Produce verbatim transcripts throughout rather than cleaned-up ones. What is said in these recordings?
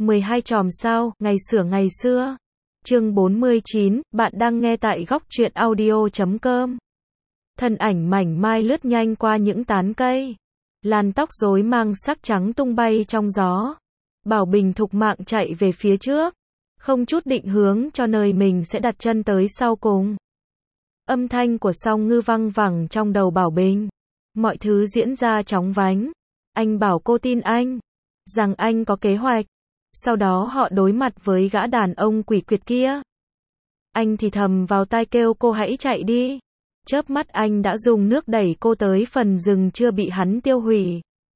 mười hai chòm sao, ngày xửa ngày xưa. Chương bốn mươi chín, bạn đang nghe tại góc truyện audio chấm com. Thân ảnh mảnh mai lướt nhanh qua những tán cây. Làn tóc rối mang sắc trắng tung bay trong gió. Bảo Bình thục mạng chạy về phía trước, không chút định hướng cho nơi mình sẽ đặt chân tới sau cùng. Âm thanh của Song Ngư văng vẳng trong đầu Bảo Bình. Mọi thứ diễn ra chóng vánh. Anh bảo cô tin anh, rằng anh có kế hoạch. Sau đó họ đối mặt với gã đàn ông quỷ quyệt kia. Anh thì thầm vào tai kêu cô hãy chạy đi. Chớp mắt anh đã dùng nước đẩy cô tới phần rừng chưa bị hắn tiêu hủy.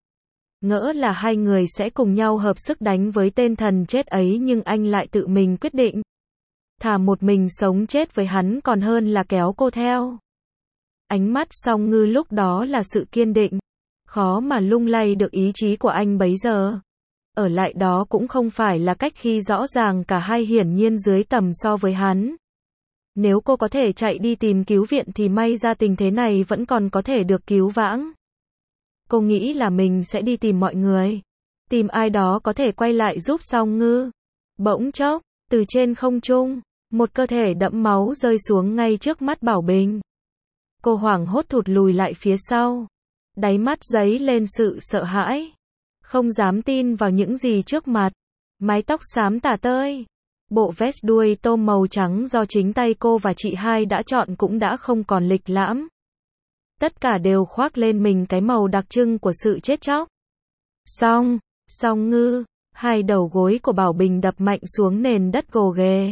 Ngỡ là hai người sẽ cùng nhau hợp sức đánh với tên thần chết ấy, nhưng anh lại tự mình quyết định. Thà một mình sống chết với hắn còn hơn là kéo cô theo. Ánh mắt Song Ngư lúc đó là sự kiên định. Khó mà lung lay được ý chí của anh bấy giờ. Ở lại đó cũng không phải là cách khi rõ ràng cả hai hiển nhiên dưới tầm so với hắn. Nếu cô có thể chạy đi tìm cứu viện thì may ra tình thế này vẫn còn có thể được cứu vãng. Cô nghĩ là mình sẽ đi tìm mọi người. Tìm ai đó có thể quay lại giúp Song Ngư. Bỗng chốc, từ trên không trung, một cơ thể đẫm máu rơi xuống ngay trước mắt Bảo Bình. Cô hoảng hốt thụt lùi lại phía sau. Đáy mắt dấy lên sự sợ hãi. Không dám tin vào những gì trước mặt. Mái tóc xám tả tơi. Bộ vest đuôi tôm màu trắng do chính tay cô và chị hai đã chọn cũng đã không còn lịch lãm. Tất cả đều khoác lên mình cái màu đặc trưng của sự chết chóc. Song, Song Ngư, hai đầu gối của Bảo Bình đập mạnh xuống nền đất gồ ghề.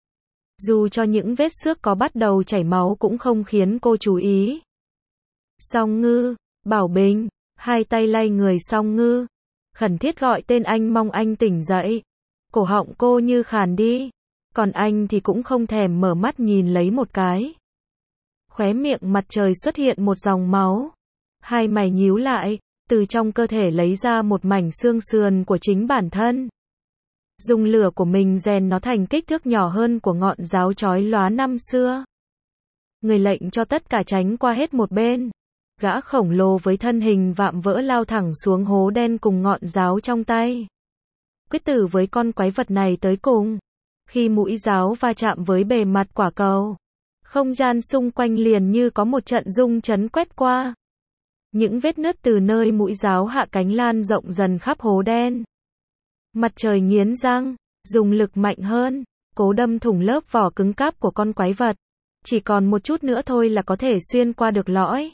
Dù cho những vết xước có bắt đầu chảy máu cũng không khiến cô chú ý. Song Ngư, Bảo Bình, hai tay lay người Song Ngư. Khẩn thiết gọi tên anh, mong anh tỉnh dậy. Cổ họng cô như khàn đi. Còn anh thì cũng không thèm mở mắt nhìn lấy một cái. Khóe miệng Mặt Trời xuất hiện một dòng máu. Hai mày nhíu lại, từ trong cơ thể lấy ra một mảnh xương sườn của chính bản thân. Dùng lửa của mình rèn nó thành kích thước nhỏ hơn của ngọn giáo chói lóa năm xưa. Người lệnh cho tất cả tránh qua hết một bên. Gã khổng lồ với thân hình vạm vỡ lao thẳng xuống hố đen cùng ngọn giáo trong tay. Quyết tử với con quái vật này tới cùng. Khi mũi giáo va chạm với bề mặt quả cầu, không gian xung quanh liền như có một trận rung chấn quét qua. Những vết nứt từ nơi mũi giáo hạ cánh lan rộng dần khắp hố đen. Mặt Trời nghiến răng, dùng lực mạnh hơn, cố đâm thủng lớp vỏ cứng cáp của con quái vật. Chỉ còn một chút nữa thôi là có thể xuyên qua được lõi.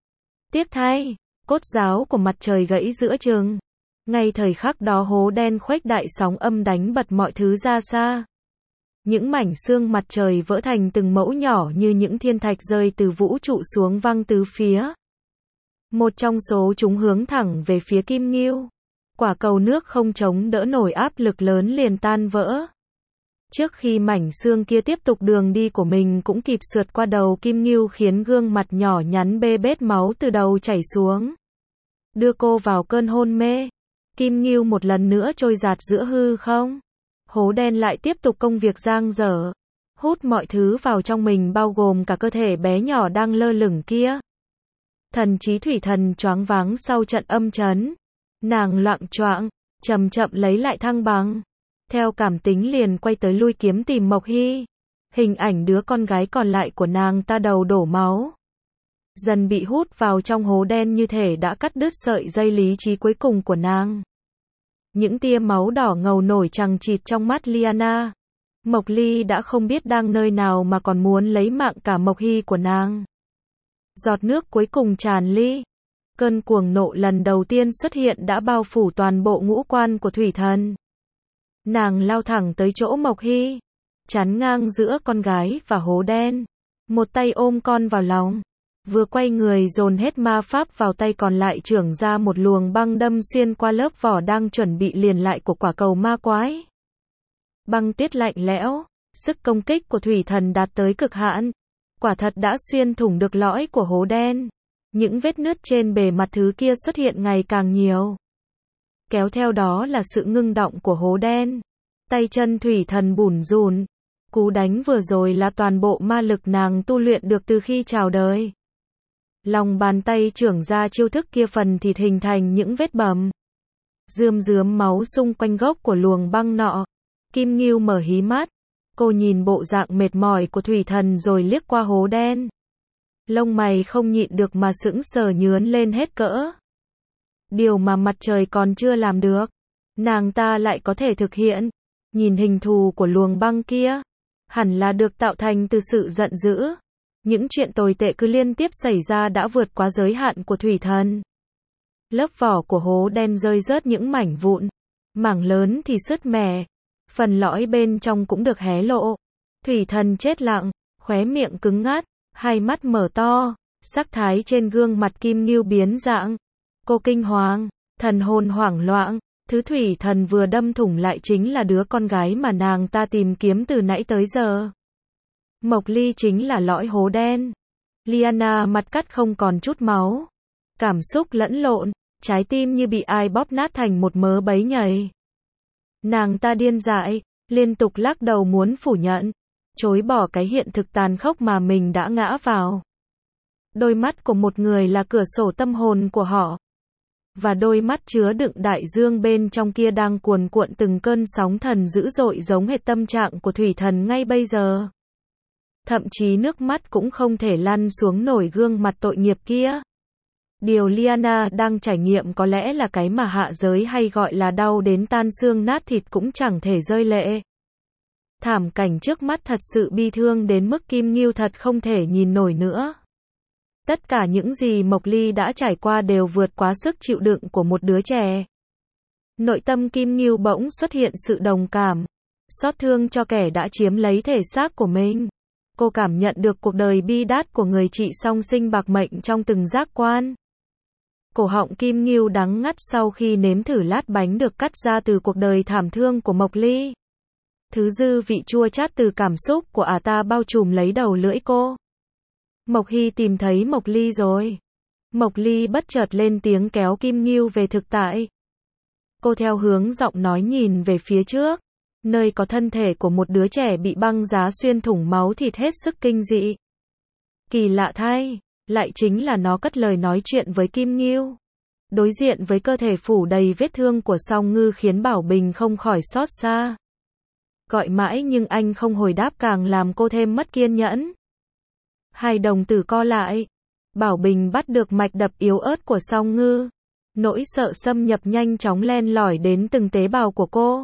Tiếc thay, cốt giáo của Mặt Trời gãy giữa chừng. Ngay thời khắc đó hố đen khuếch đại sóng âm đánh bật mọi thứ ra xa. Những mảnh xương Mặt Trời vỡ thành từng mẫu nhỏ như những thiên thạch rơi từ vũ trụ xuống văng tứ phía. Một trong số chúng hướng thẳng về phía Kim Ngưu. Quả cầu nước không chống đỡ nổi áp lực lớn liền tan vỡ. Trước khi mảnh xương kia tiếp tục đường đi của mình cũng kịp sượt qua đầu Kim Ngưu, khiến gương mặt nhỏ nhắn bê bết máu từ đầu chảy xuống. Đưa cô vào cơn hôn mê. Kim Ngưu một lần nữa trôi dạt giữa hư không. Hố đen lại tiếp tục công việc dang dở. Hút mọi thứ vào trong mình, bao gồm cả cơ thể bé nhỏ đang lơ lửng kia. Thần trí Thủy Thần choáng váng sau trận âm chấn. Nàng loạng choạng, chậm chậm lấy lại thăng bằng. Theo cảm tính liền quay tới lui kiếm tìm Mộc Hy. Hình ảnh đứa con gái còn lại của nàng ta đầu đổ máu. Dần bị hút vào trong hố đen như thể đã cắt đứt sợi dây lý trí cuối cùng của nàng. Những tia máu đỏ ngầu nổi chằng chịt trong mắt Liana. Mộc Ly đã không biết đang nơi nào mà còn muốn lấy mạng cả Mộc Hy của nàng. Giọt nước cuối cùng tràn ly. Cơn cuồng nộ lần đầu tiên xuất hiện đã bao phủ toàn bộ ngũ quan của Thủy Thần. Nàng lao thẳng tới chỗ Mộc Hy, chắn ngang giữa con gái và hố đen. Một tay ôm con vào lòng. Vừa quay người dồn hết ma pháp vào tay còn lại, trưởng ra một luồng băng đâm xuyên qua lớp vỏ đang chuẩn bị liền lại của quả cầu ma quái. Băng tuyết lạnh lẽo, sức công kích của Thủy Thần đạt tới cực hạn. Quả thật đã xuyên thủng được lõi của hố đen. Những vết nứt trên bề mặt thứ kia xuất hiện ngày càng nhiều. Kéo theo đó là sự ngưng động của hố đen. Tay chân Thủy Thần bủn rủn. Cú đánh vừa rồi là toàn bộ ma lực nàng tu luyện được từ khi chào đời. Lòng bàn tay trưởng ra chiêu thức kia, phần thịt hình thành những vết bầm. rườm rớm máu xung quanh gốc của luồng băng nọ. Kim Ngưu mở hí mắt. Cô nhìn bộ dạng mệt mỏi của thủy thần rồi liếc qua hố đen. Lông mày không nhịn được mà sững sờ nhướn lên hết cỡ. Điều mà mặt trời còn chưa làm được, nàng ta lại có thể thực hiện. Nhìn hình thù của luồng băng kia, hẳn là được tạo thành từ sự giận dữ. Những chuyện tồi tệ cứ liên tiếp xảy ra đã vượt quá giới hạn của thủy thần. Lớp vỏ của hố đen rơi rớt những mảnh vụn. Mảng lớn thì sứt mẻ. Phần lõi bên trong cũng được hé lộ. Thủy thần chết lặng, khóe miệng cứng ngắt, hai mắt mở to, sắc thái trên gương mặt Kim Ngưu biến dạng. Cô kinh hoàng, thần hồn hoảng loạn, thứ thủy thần vừa đâm thủng lại chính là đứa con gái mà nàng ta tìm kiếm từ nãy tới giờ. Mộc Ly chính là lõi hố đen. Liana mặt cắt không còn chút máu. Cảm xúc lẫn lộn, trái tim như bị ai bóp nát thành một mớ bấy nhầy. Nàng ta điên dại, liên tục lắc đầu muốn phủ nhận, chối bỏ cái hiện thực tàn khốc mà mình đã ngã vào. Đôi mắt của một người là cửa sổ tâm hồn của họ. Và đôi mắt chứa đựng đại dương bên trong kia đang cuồn cuộn từng cơn sóng thần dữ dội giống hệt tâm trạng của thủy thần ngay bây giờ. Thậm chí nước mắt cũng không thể lăn xuống nổi gương mặt tội nghiệp kia. Điều Liana đang trải nghiệm có lẽ là cái mà hạ giới hay gọi là đau đến tan xương nát thịt cũng chẳng thể rơi lệ. Thảm cảnh trước mắt thật sự bi thương đến mức Kim Ngưu thật không thể nhìn nổi nữa. Tất cả những gì Mộc Ly đã trải qua đều vượt quá sức chịu đựng của một đứa trẻ. Nội tâm Kim Ngưu bỗng xuất hiện sự đồng cảm, xót thương cho kẻ đã chiếm lấy thể xác của mình. Cô cảm nhận được cuộc đời bi đát của người chị song sinh bạc mệnh trong từng giác quan. Cổ họng Kim Ngưu đắng ngắt sau khi nếm thử lát bánh được cắt ra từ cuộc đời thảm thương của Mộc Ly. Thứ dư vị chua chát từ cảm xúc của ả ta bao trùm lấy đầu lưỡi cô. Mộc Hy tìm thấy Mộc Ly rồi. Mộc Ly bất chợt lên tiếng kéo Kim Ngưu về thực tại. Cô theo hướng giọng nói nhìn về phía trước, nơi có thân thể của một đứa trẻ bị băng giá xuyên thủng máu thịt hết sức kinh dị. Kỳ lạ thay, lại chính là nó cất lời nói chuyện với Kim Ngưu. Đối diện với cơ thể phủ đầy vết thương của Song Ngư khiến Bảo Bình không khỏi xót xa. Gọi mãi nhưng anh không hồi đáp càng làm cô thêm mất kiên nhẫn. Hai đồng tử co lại. Bảo Bình bắt được mạch đập yếu ớt của Song Ngư. Nỗi sợ xâm nhập nhanh chóng len lỏi đến từng tế bào của cô.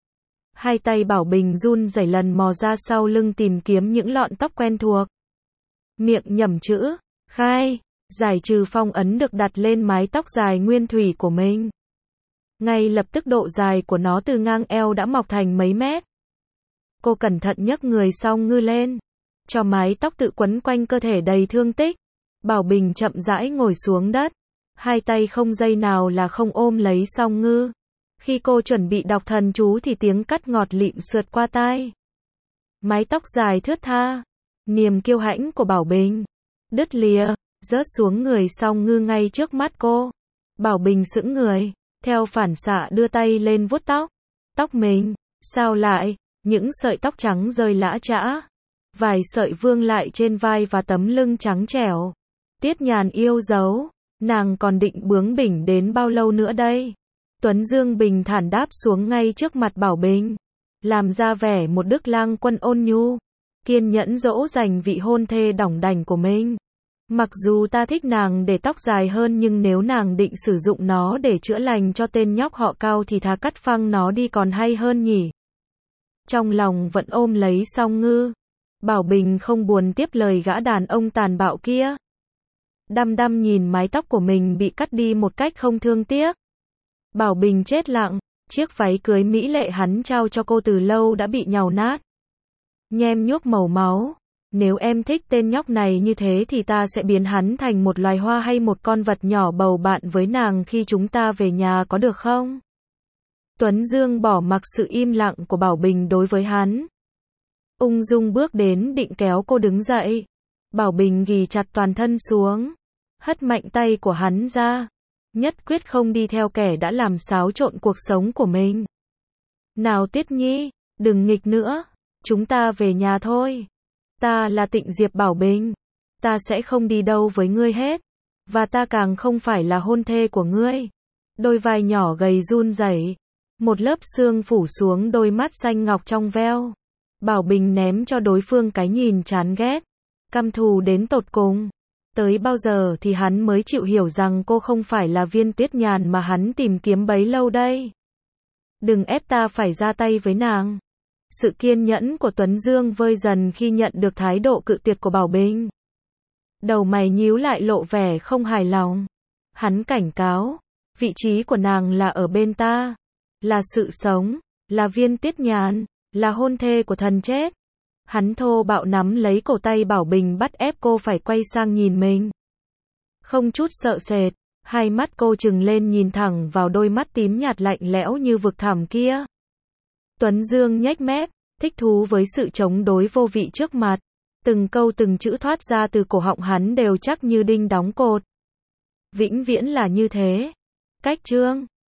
Hai tay Bảo Bình run rẩy lần mò ra sau lưng tìm kiếm những lọn tóc quen thuộc. Miệng nhẩm chữ, khai, giải trừ phong ấn được đặt lên mái tóc dài nguyên thủy của mình. Ngay lập tức độ dài của nó từ ngang eo đã mọc thành mấy mét. Cô cẩn thận nhấc người Song Ngư lên, cho mái tóc tự quấn quanh cơ thể đầy thương tích. Bảo Bình chậm rãi ngồi xuống đất, hai tay không giây nào là không ôm lấy Song Ngư. Khi cô chuẩn bị đọc thần chú thì tiếng cắt ngọt lịm sượt qua tai. Mái tóc dài thướt tha, niềm kiêu hãnh của Bảo Bình đứt lìa, rớt xuống người Song Ngư ngay trước mắt cô. Bảo Bình sững người, theo phản xạ đưa tay lên vuốt tóc. Tóc mình, sao lại, những sợi tóc trắng rơi lã chã. Vài sợi vương lại trên vai và tấm lưng trắng trẻo. Tiết Nhàn yêu dấu, nàng còn định bướng bỉnh đến bao lâu nữa đây? Tuấn Dương bình thản đáp xuống ngay trước mặt Bảo Bình, làm ra vẻ một đức lang quân ôn nhu, kiên nhẫn dỗ dành vị hôn thê đỏng đảnh của mình. Mặc dù ta thích nàng để tóc dài hơn nhưng nếu nàng định sử dụng nó để chữa lành cho tên nhóc họ Cao thì thà cắt phăng nó đi còn hay hơn nhỉ. Trong lòng vẫn ôm lấy Song Ngư, Bảo Bình không buồn tiếp lời gã đàn ông tàn bạo kia. Đăm đăm nhìn mái tóc của mình bị cắt đi một cách không thương tiếc. Bảo Bình chết lặng, chiếc váy cưới mỹ lệ hắn trao cho cô từ lâu đã bị nhàu nát, nhem nhuốc màu máu. Nếu em thích tên nhóc này như thế thì ta sẽ biến hắn thành một loài hoa hay một con vật nhỏ bầu bạn với nàng khi chúng ta về nhà có được không? Tuấn Dương bỏ mặc sự im lặng của Bảo Bình đối với hắn. Ung dung bước đến định kéo cô đứng dậy. Bảo Bình ghì chặt toàn thân xuống, hất mạnh tay của hắn ra. Nhất quyết không đi theo kẻ đã làm xáo trộn cuộc sống của mình. Nào Tiết Nhi, đừng nghịch nữa. Chúng ta về nhà thôi. Ta là Tịnh Diệp Bảo Bình. Ta sẽ không đi đâu với ngươi hết. Và ta càng không phải là hôn thê của ngươi. Đôi vai nhỏ gầy run rẩy, một lớp xương phủ xuống đôi mắt xanh ngọc trong veo. Bảo Bình ném cho đối phương cái nhìn chán ghét, căm thù đến tột cùng. Tới bao giờ thì hắn mới chịu hiểu rằng cô không phải là Viên Tiết Nhàn mà hắn tìm kiếm bấy lâu đây. Đừng ép ta phải ra tay với nàng. Sự kiên nhẫn của Tuấn Dương vơi dần khi nhận được thái độ cự tuyệt của Bảo Bình. Đầu mày nhíu lại lộ vẻ không hài lòng. Hắn cảnh cáo, vị trí của nàng là ở bên ta, là sự sống, là Viên Tiết Nhàn, là hôn thê của thần chết. Hắn thô bạo nắm lấy cổ tay Bảo Bình bắt ép cô phải quay sang nhìn mình. Không chút sợ sệt, hai mắt cô trừng lên nhìn thẳng vào đôi mắt tím nhạt lạnh lẽo như vực thẳm kia. Tuấn Dương nhếch mép, thích thú với sự chống đối vô vị trước mặt. Từng câu từng chữ thoát ra từ cổ họng hắn đều chắc như đinh đóng cột. Vĩnh viễn là như thế. Cách chương